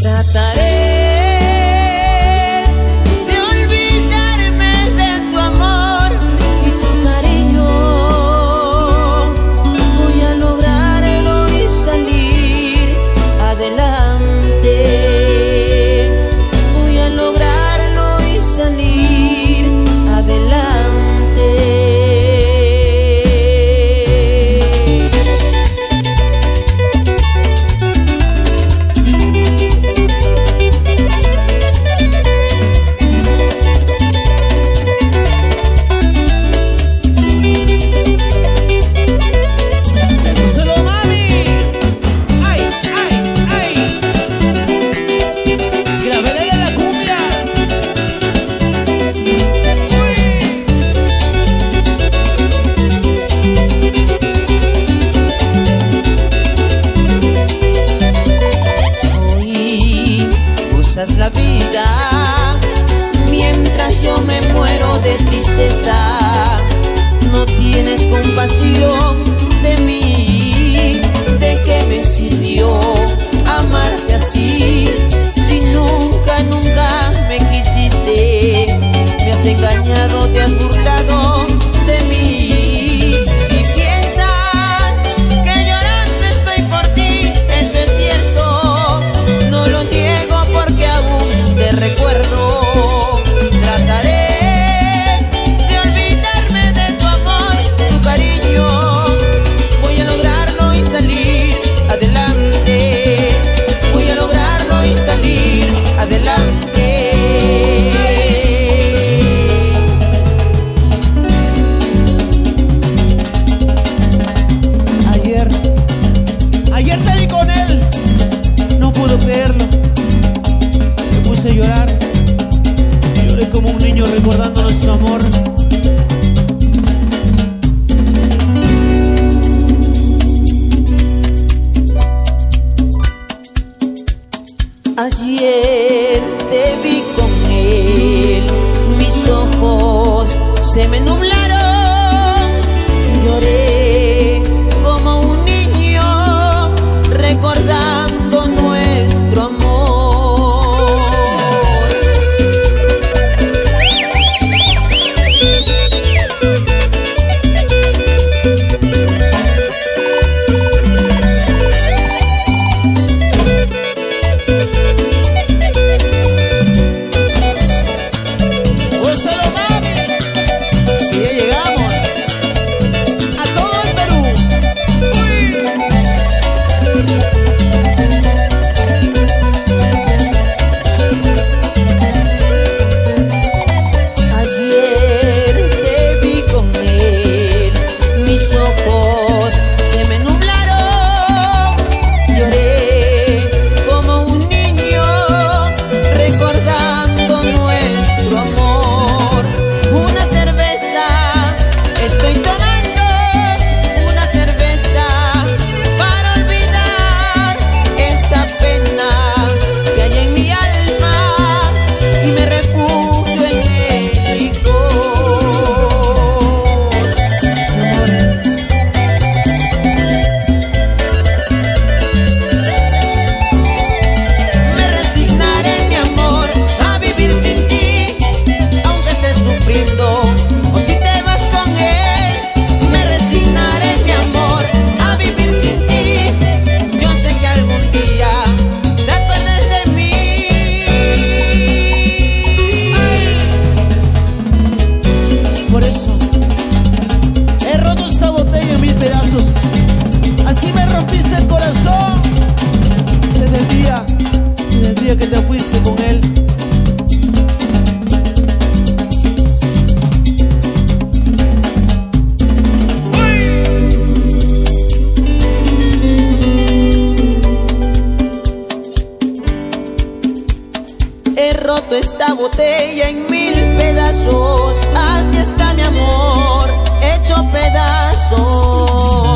botella en 1000 pedazos. Así está mi amor, hecho pedazos.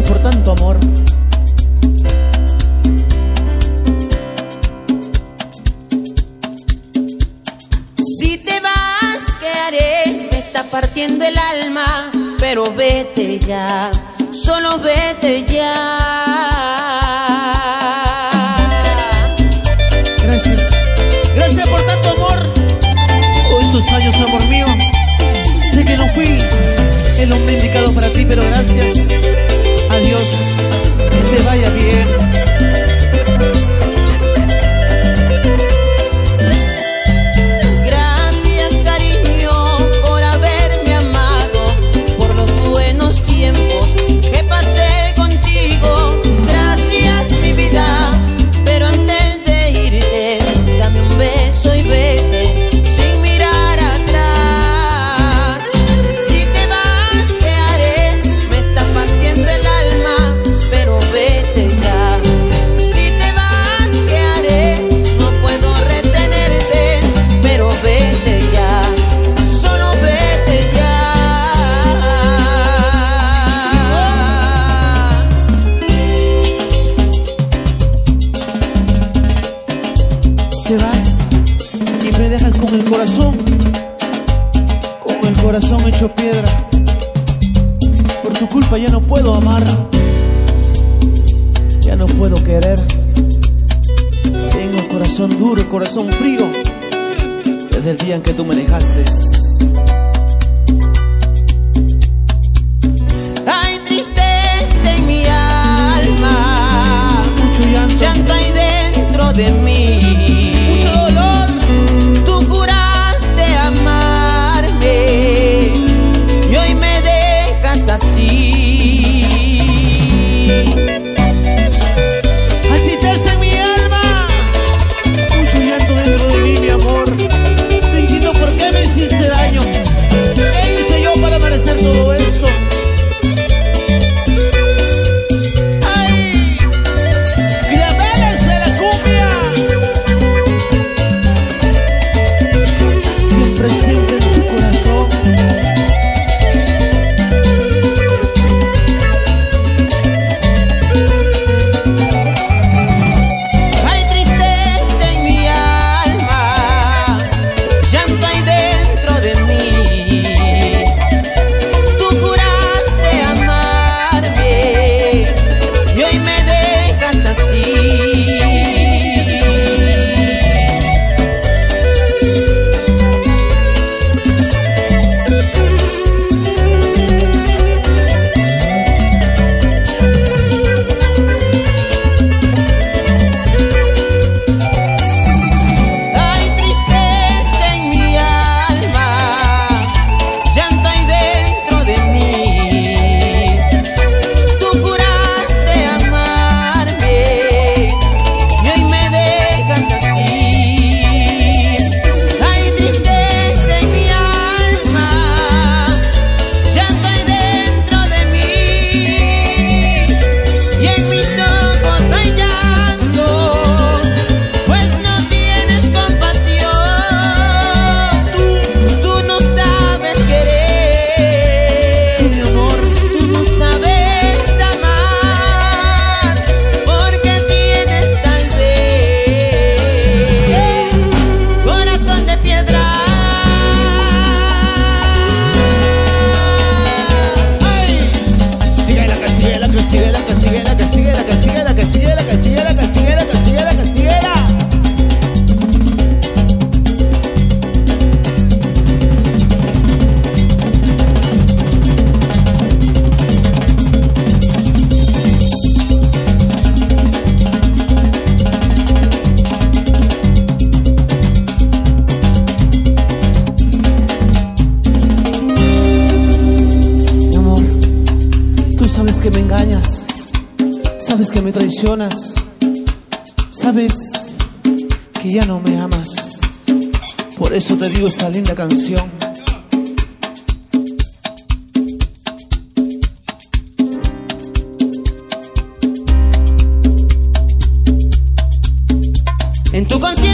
por tanto amor. Si te vas, ¿qué haré? Me está partiendo el alma, pero vete ya, solo vete ya. Gracias, gracias por tanto amor. Oh, esos años, amor mío. Sé que no fui el hombre indicado para ti, pero gracias. Adiós, que te vaya bien. Gracias, cariño, por haberme amado, por los buenos tiempos que pasé contigo. Gracias, mi vida, pero antes de irte, dame un beso y vete sin mirar atrás. Si te vas, ¿qué haré? Me está partiendo el alma, pero vete ya. Si te vas, ¿qué haré? No puedo retenerte, pero vete ya, solo vete ya. Te vas y me dejas con el corazón hecho piedra. Por tu culpa ya no puedo amar, ya no puedo querer. Tengo el corazón duro, el corazón frío, desde el día en que tú me dejaste. Hay tristeza en mi alma, Mucho llanto, llanto hay dentro de mí. mucho dolor. Tú juraste amarme y hoy me dejas así. Hay tristeza en mi alma, mucho llanto dentro de mí, mi amor. No entiendo por qué me hiciste daño. ¿Qué hice yo para merecer todo esto? ¡Ay! ¡Claveles de la cumbia! Siempre, siempre en tu corazón. Hay tristeza en mi alma, llanto hay dentro de mí. Tú juraste amarme y hoy me dejas así. Hay tristeza en mi alma, llanto hay dentro de mí. Tú juraste amarme y hoy me dejas así. Hay tristeza en mi alma, llanto hay dentro de mí y en mis ojos hay llanto, pues no tienes compasión. Tú no sabes querer, Mi amor, tú no sabes amar, porque tienes tal vez corazón de piedra. ¡Ay! sigue la que sigue la que sigue la que sigue la que sigue la que sigue la que sigue la que sigue la que sigue la que sigue la que sigue la. Mi amor, tú sabes que me engañas, sabes que me traicionas, sabes que ya no me amas. Por eso te digo esta linda canción. En tu conciencia